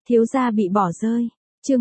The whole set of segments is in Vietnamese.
Thiếu gia bị bỏ rơi. Chương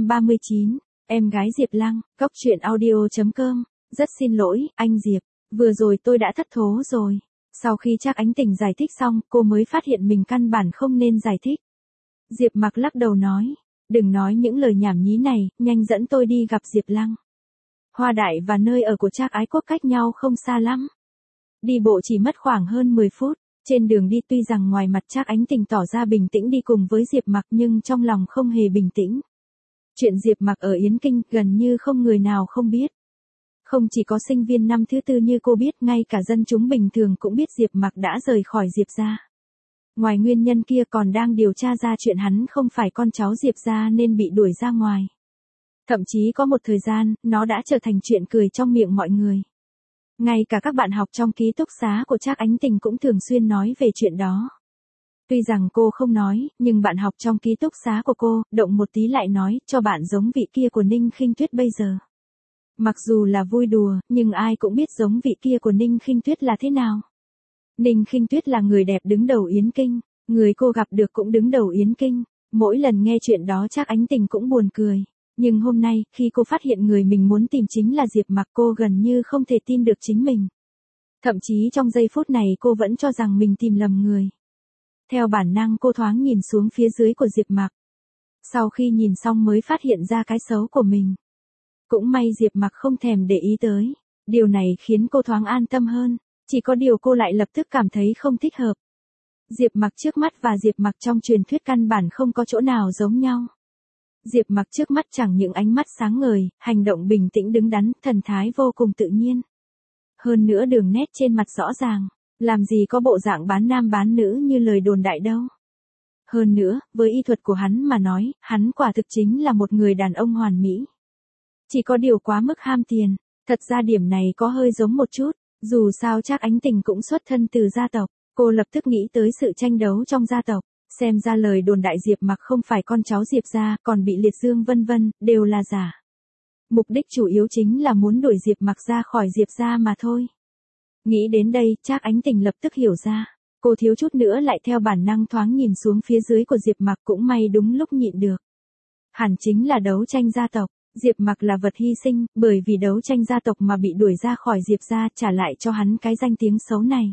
139. Em gái Diệp Lăng. Cóc truyện audio.com. Rất xin lỗi, anh Diệp. Vừa rồi tôi đã thất thố rồi. Sau khi Trác Ánh Tình giải thích xong, cô mới phát hiện mình căn bản không nên giải thích. Diệp Mặc lắc đầu nói. Đừng nói những lời nhảm nhí này, nhanh dẫn tôi đi gặp Diệp Lăng. Hoa Đại và nơi ở của Trác Ái Quốc cách nhau không xa lắm. Đi bộ chỉ mất khoảng hơn 10 phút. Trên đường đi tuy rằng ngoài mặt Trác Ánh Tình tỏ ra bình tĩnh đi cùng với Diệp Mặc nhưng trong lòng không hề bình tĩnh. Chuyện Diệp Mặc ở Yến Kinh gần như không người nào không biết. Không chỉ có sinh viên năm thứ tư như cô biết, ngay cả dân chúng bình thường cũng biết Diệp Mặc đã rời khỏi Diệp gia. Ngoài nguyên nhân kia còn đang điều tra ra chuyện hắn không phải con cháu Diệp gia nên bị đuổi ra ngoài. Thậm chí có một thời gian, nó đã trở thành chuyện cười trong miệng mọi người. Ngay cả các bạn học trong ký túc xá của Trác Ánh Tình cũng thường xuyên nói về chuyện đó. Tuy rằng cô không nói, nhưng bạn học trong ký túc xá của cô, động một tí lại nói, cho bạn giống vị kia của Ninh Khinh Tuyết bây giờ. Mặc dù là vui đùa, nhưng ai cũng biết giống vị kia của Ninh Khinh Tuyết là thế nào. Ninh Khinh Tuyết là người đẹp đứng đầu Yến Kinh, người cô gặp được cũng đứng đầu Yến Kinh. Mỗi lần nghe chuyện đó Trác Ánh Tình cũng buồn cười. Nhưng hôm nay, khi cô phát hiện người mình muốn tìm chính là Diệp Mặc, cô gần như không thể tin được chính mình. Thậm chí trong giây phút này cô vẫn cho rằng mình tìm lầm người. Theo bản năng cô thoáng nhìn xuống phía dưới của Diệp Mặc. Sau khi nhìn xong mới phát hiện ra cái xấu của mình. Cũng may Diệp Mặc không thèm để ý tới. Điều này khiến cô thoáng an tâm hơn. Chỉ có điều cô lại lập tức cảm thấy không thích hợp. Diệp Mặc trước mắt và Diệp Mặc trong truyền thuyết căn bản không có chỗ nào giống nhau. Diệp Mặc trước mắt chẳng những ánh mắt sáng ngời, hành động bình tĩnh đứng đắn, thần thái vô cùng tự nhiên. Hơn nữa đường nét trên mặt rõ ràng, làm gì có bộ dạng bán nam bán nữ như lời đồn đại đâu. Hơn nữa, với y thuật của hắn mà nói, hắn quả thực chính là một người đàn ông hoàn mỹ. Chỉ có điều quá mức ham tiền, thật ra điểm này có hơi giống một chút, dù sao Trác Ánh Tình cũng xuất thân từ gia tộc, cô lập tức nghĩ tới sự tranh đấu trong gia tộc. Xem ra lời đồn đại Diệp Mặc không phải con cháu Diệp gia, còn bị liệt dương vân vân, đều là giả. Mục đích chủ yếu chính là muốn đuổi Diệp Mặc ra khỏi Diệp gia mà thôi. Nghĩ đến đây, Trác Ánh Tình lập tức hiểu ra. Cô thiếu chút nữa lại theo bản năng thoáng nhìn xuống phía dưới của Diệp Mặc, cũng may đúng lúc nhịn được. Hẳn chính là đấu tranh gia tộc. Diệp Mặc là vật hy sinh, bởi vì đấu tranh gia tộc mà bị đuổi ra khỏi Diệp gia, trả lại cho hắn cái danh tiếng xấu này.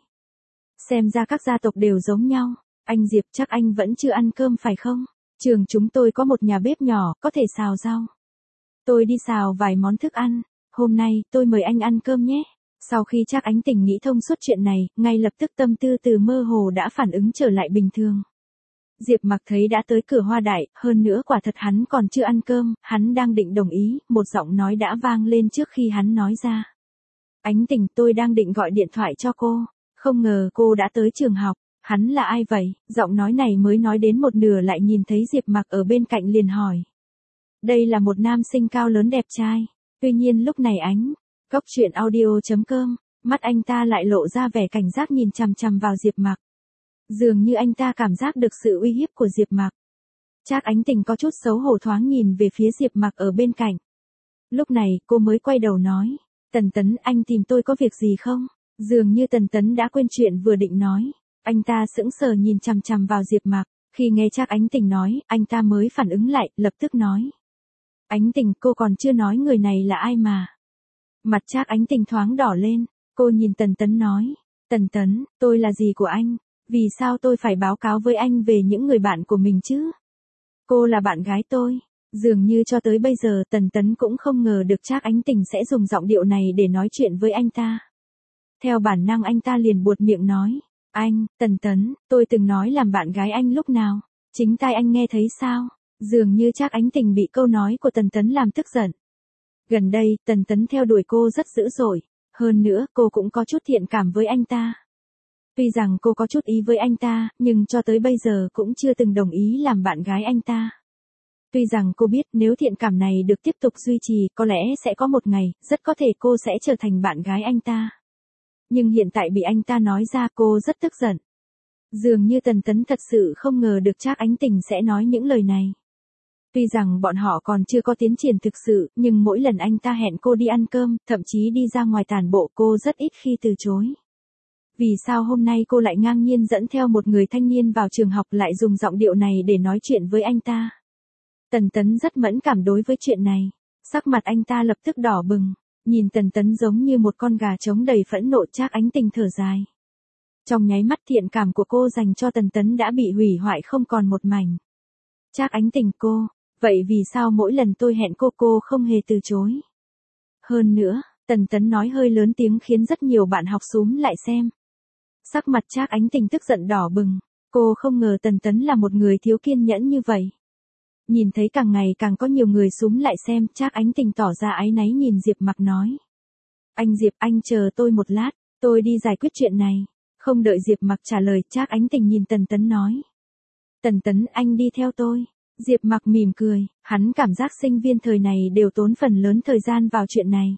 Xem ra các gia tộc đều giống nhau. Anh Diệp, chắc anh vẫn chưa ăn cơm phải không? Trường chúng tôi có một nhà bếp nhỏ, có thể xào rau. Tôi đi xào vài món thức ăn. Hôm nay, tôi mời anh ăn cơm nhé. Sau khi Trác Ánh Tình nghĩ thông suốt chuyện này, ngay lập tức tâm tư từ mơ hồ đã phản ứng trở lại bình thường. Diệp Mặc thấy đã tới cửa Hoa Đại, hơn nữa quả thật hắn còn chưa ăn cơm, hắn đang định đồng ý, một giọng nói đã vang lên trước khi hắn nói ra. Ánh Tình, tôi đang định gọi điện thoại cho cô, không ngờ cô đã tới trường học. Hắn là ai vậy? Giọng nói này mới nói đến một nửa lại nhìn thấy Diệp Mặc ở bên cạnh liền hỏi. Đây là một nam sinh cao lớn đẹp trai. Tuy nhiên lúc này Cóc truyện audio.com, mắt anh ta lại lộ ra vẻ cảnh giác nhìn chằm chằm vào Diệp Mặc. Dường như anh ta cảm giác được sự uy hiếp của Diệp Mặc. Trác Ánh Tình có chút xấu hổ thoáng nhìn về phía Diệp Mặc ở bên cạnh. Lúc này cô mới quay đầu nói. Tần Tấn, anh tìm tôi có việc gì không? Dường như Tần Tấn đã quên chuyện vừa định nói. Anh ta sững sờ nhìn chằm chằm vào Diệp Mặc, khi nghe Trác Ánh Tình nói, anh ta mới phản ứng lại, lập tức nói. Ánh Tình, cô còn chưa nói người này là ai mà. Mặt Trác Ánh Tình thoáng đỏ lên, cô nhìn Tần Tấn nói. Tần Tấn, tôi là gì của anh? Vì sao tôi phải báo cáo với anh về những người bạn của mình chứ? Cô là bạn gái tôi. Dường như cho tới bây giờ Tần Tấn cũng không ngờ được Trác Ánh Tình sẽ dùng giọng điệu này để nói chuyện với anh ta. Theo bản năng anh ta liền buột miệng nói. Anh, Tần Tấn, tôi từng nói làm bạn gái anh lúc nào? Chính tai anh nghe thấy sao? Dường như Trác Ánh Tình bị câu nói của Tần Tấn làm tức giận. Gần đây, Tần Tấn theo đuổi cô rất dữ dội. Hơn nữa, cô cũng có chút thiện cảm với anh ta. Tuy rằng cô có chút ý với anh ta, nhưng cho tới bây giờ cũng chưa từng đồng ý làm bạn gái anh ta. Tuy rằng cô biết nếu thiện cảm này được tiếp tục duy trì, có lẽ sẽ có một ngày, rất có thể cô sẽ trở thành bạn gái anh ta. Nhưng hiện tại bị anh ta nói ra cô rất tức giận. Dường như Tần Tấn thật sự không ngờ được Trác Ánh Tình sẽ nói những lời này. Tuy rằng bọn họ còn chưa có tiến triển thực sự, nhưng mỗi lần anh ta hẹn cô đi ăn cơm, thậm chí đi ra ngoài tản bộ cô rất ít khi từ chối. Vì sao hôm nay cô lại ngang nhiên dẫn theo một người thanh niên vào trường học lại dùng giọng điệu này để nói chuyện với anh ta? Tần Tấn rất mẫn cảm đối với chuyện này. Sắc mặt anh ta lập tức đỏ bừng. Nhìn Tần Tấn giống như một con gà trống đầy phẫn nộ. Trác Ánh Tình thở dài. Trong nháy mắt thiện cảm của cô dành cho Tần Tấn đã bị hủy hoại không còn một mảnh. Trác Ánh Tình cô, vậy vì sao mỗi lần tôi hẹn cô không hề từ chối? Hơn nữa, Tần Tấn nói hơi lớn tiếng khiến rất nhiều bạn học xúm lại xem. Sắc mặt Trác Ánh Tình tức giận đỏ bừng. Cô không ngờ Tần Tấn là một người thiếu kiên nhẫn như vậy. Nhìn thấy càng ngày càng có nhiều người xúm lại xem, Trác Ánh Tình tỏ ra áy náy nhìn Diệp Mặc nói. Anh Diệp, anh chờ tôi một lát, tôi đi giải quyết chuyện này. Không đợi Diệp Mặc trả lời, Trác Ánh Tình nhìn Tần Tấn nói. Tần Tấn, anh đi theo tôi. Diệp Mặc mỉm cười, hắn cảm giác sinh viên thời này đều tốn phần lớn thời gian vào chuyện này.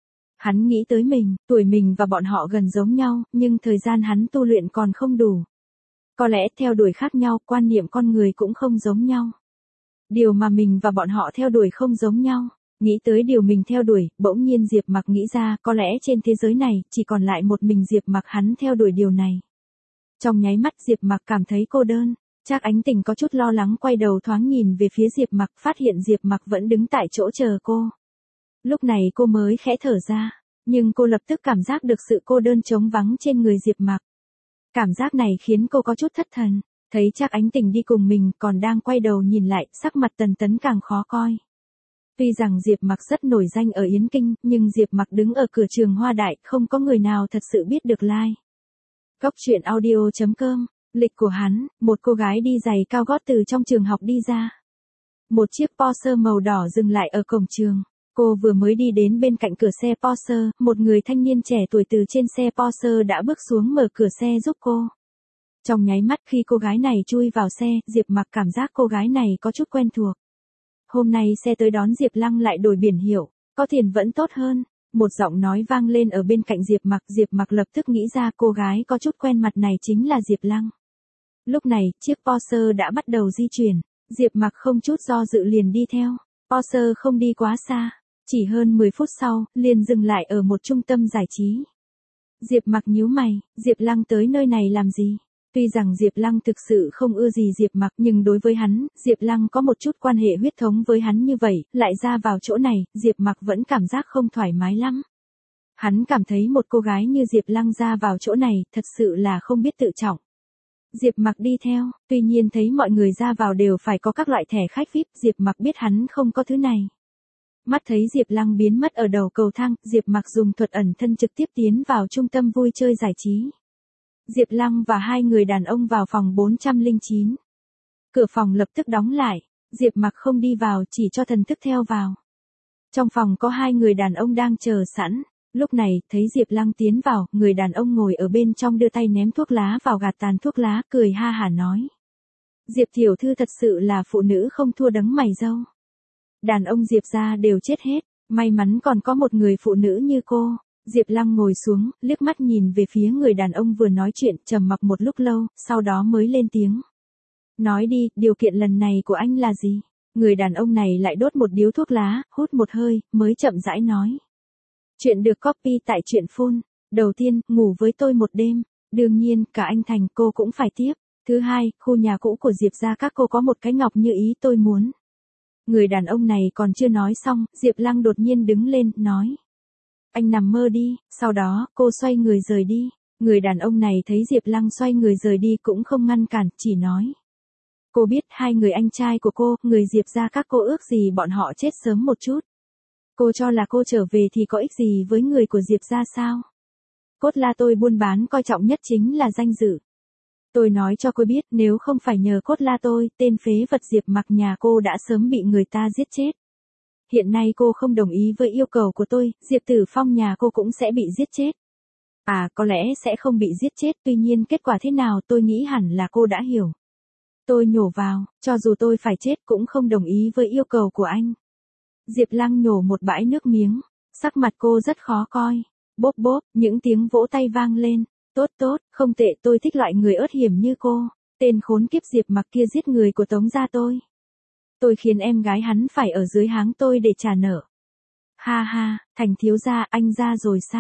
Hắn nghĩ tới mình, tuổi mình và bọn họ gần giống nhau, nhưng thời gian hắn tu luyện còn không đủ. Có lẽ theo đuổi khác nhau, quan niệm con người cũng không giống nhau. Điều mà mình và bọn họ theo đuổi không giống nhau. Nghĩ tới điều mình theo đuổi, bỗng nhiên Diệp Mặc nghĩ ra, có lẽ trên thế giới này, chỉ còn lại một mình Diệp Mặc hắn theo đuổi điều này. Trong nháy mắt Diệp Mặc cảm thấy cô đơn. Trác Ánh Tình có chút lo lắng quay đầu thoáng nhìn về phía Diệp Mặc, phát hiện Diệp Mặc vẫn đứng tại chỗ chờ cô. Lúc này cô mới khẽ thở ra, nhưng cô lập tức cảm giác được sự cô đơn trống vắng trên người Diệp Mặc. Cảm giác này khiến cô có chút thất thần, thấy Trác Ánh Tình đi cùng mình còn đang quay đầu nhìn lại, sắc mặt Tần Tấn càng khó coi. Tuy rằng Diệp Mặc rất nổi danh ở Yến Kinh, nhưng Diệp Mặc đứng ở cửa trường Hoa Đại, không có người nào thật sự biết được like. Góc truyện audio.com. Lịch của hắn, một cô gái đi giày cao gót từ trong trường học đi ra. Một chiếc Porsche màu đỏ dừng lại ở cổng trường. Cô vừa mới đi đến bên cạnh cửa xe Porsche, một người thanh niên trẻ tuổi từ trên xe Porsche đã bước xuống mở cửa xe giúp cô. Trong nháy mắt khi cô gái này chui vào xe, Diệp Mặc cảm giác cô gái này có chút quen thuộc. Hôm nay xe tới đón Diệp Lăng lại đổi biển hiệu, có tiền vẫn tốt hơn. Một giọng nói vang lên ở bên cạnh Diệp Mặc lập tức nghĩ ra cô gái có chút quen mặt này chính là Diệp Lăng. Lúc này, chiếc Porsche đã bắt đầu di chuyển, Diệp Mặc không chút do dự liền đi theo. Porsche không đi quá xa, chỉ hơn 10 phút sau, liền dừng lại ở một trung tâm giải trí. Diệp Mặc nhíu mày, Diệp Lăng tới nơi này làm gì? Tuy rằng Diệp Lăng thực sự không ưa gì Diệp Mặc, nhưng đối với hắn, Diệp Lăng có một chút quan hệ huyết thống với hắn như vậy, lại ra vào chỗ này, Diệp Mặc vẫn cảm giác không thoải mái lắm. Hắn cảm thấy một cô gái như Diệp Lăng ra vào chỗ này, thật sự là không biết tự trọng. Diệp Mặc đi theo, tuy nhiên thấy mọi người ra vào đều phải có các loại thẻ khách VIP, Diệp Mặc biết hắn không có thứ này. Mắt thấy Diệp Lăng biến mất ở đầu cầu thang, Diệp Mặc dùng thuật ẩn thân trực tiếp tiến vào trung tâm vui chơi giải trí. Diệp Lăng và hai người đàn ông vào phòng 409. Cửa phòng lập tức đóng lại, Diệp Mặc không đi vào chỉ cho thần thức theo vào. Trong phòng có hai người đàn ông đang chờ sẵn. Lúc này, thấy Diệp Lăng tiến vào, người đàn ông ngồi ở bên trong đưa tay ném thuốc lá vào gạt tàn thuốc lá, cười ha hả nói. Diệp tiểu thư thật sự là phụ nữ không thua đấng mày râu. Đàn ông Diệp gia đều chết hết, may mắn còn có một người phụ nữ như cô. Diệp Lăng ngồi xuống, liếc mắt nhìn về phía người đàn ông vừa nói chuyện, trầm mặc một lúc lâu, sau đó mới lên tiếng. Nói đi, điều kiện lần này của anh là gì? Người đàn ông này lại đốt một điếu thuốc lá, hút một hơi, mới chậm rãi nói. Chuyện được copy tại truyện phun. Đầu tiên, ngủ với tôi một đêm. Đương nhiên, cả anh Thành cô cũng phải tiếp. Thứ hai, khu nhà cũ của Diệp gia các cô có một cái ngọc như ý tôi muốn. Người đàn ông này còn chưa nói xong, Diệp Lăng đột nhiên đứng lên, nói. Anh nằm mơ đi, sau đó, cô xoay người rời đi. Người đàn ông này thấy Diệp Lăng xoay người rời đi cũng không ngăn cản, chỉ nói. Cô biết hai người anh trai của cô, người Diệp gia các cô ước gì bọn họ chết sớm một chút. Cô cho là cô trở về thì có ích gì với người của Diệp gia sao? Cốt la tôi buôn bán coi trọng nhất chính là danh dự. Tôi nói cho cô biết nếu không phải nhờ cốt la tôi, tên phế vật Diệp Mặc nhà cô đã sớm bị người ta giết chết. Hiện nay cô không đồng ý với yêu cầu của tôi, Diệp Tử Phong nhà cô cũng sẽ bị giết chết. À, có lẽ sẽ không bị giết chết, tuy nhiên kết quả thế nào tôi nghĩ hẳn là cô đã hiểu. Tôi nhổ vào, cho dù tôi phải chết cũng không đồng ý với yêu cầu của anh. Diệp Lăng nhổ một bãi nước miếng, sắc mặt cô rất khó coi. Bốp bốp, những tiếng vỗ tay vang lên. Tốt tốt, không tệ, tôi thích loại người ớt hiểm như cô. Tên khốn kiếp Diệp Mặc kia giết người của Tống gia tôi. Tôi khiến em gái hắn phải ở dưới háng tôi để trả nợ. Ha ha, Thành thiếu gia, anh ra rồi sao?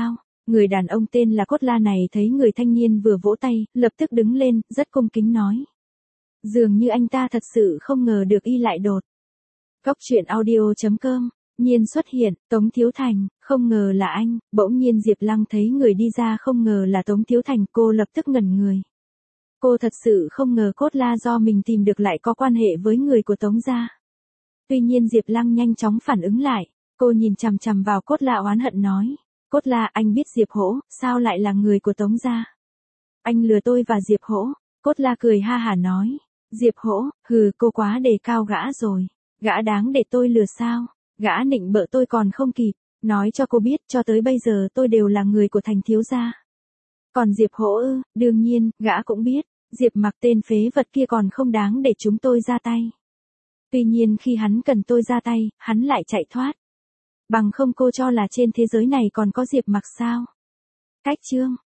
Người đàn ông tên là Cốt La này thấy người thanh niên vừa vỗ tay, lập tức đứng lên, rất cung kính nói. Dường như anh ta thật sự không ngờ được y lại đột. Cốc truyện audio.com, Nhiên xuất hiện, Tống Thiếu Thành, không ngờ là anh, bỗng nhiên Diệp Lăng thấy người đi ra không ngờ là Tống Thiếu Thành, cô lập tức ngẩn người. Cô thật sự không ngờ Cốt La do mình tìm được lại có quan hệ với người của Tống gia. Tuy nhiên Diệp Lăng nhanh chóng phản ứng lại, cô nhìn chằm chằm vào Cốt La oán hận nói. Cốt La, anh biết Diệp Hỗ, sao lại là người của Tống gia? Anh lừa tôi và Diệp Hỗ. Cốt La cười ha hả nói. Diệp Hỗ, hừ, cô quá đề cao gã rồi. Gã đáng để tôi lừa sao? Gã nịnh bợ tôi còn không kịp. Nói cho cô biết, cho tới bây giờ tôi đều là người của Thành thiếu gia. Còn Diệp Hỗ ư, đương nhiên, gã cũng biết. Diệp Mặc tên phế vật kia còn không đáng để chúng tôi ra tay. Tuy nhiên khi hắn cần tôi ra tay, hắn lại chạy thoát. Bằng không cô cho là trên thế giới này còn có Diệp Mặc sao? Cách chương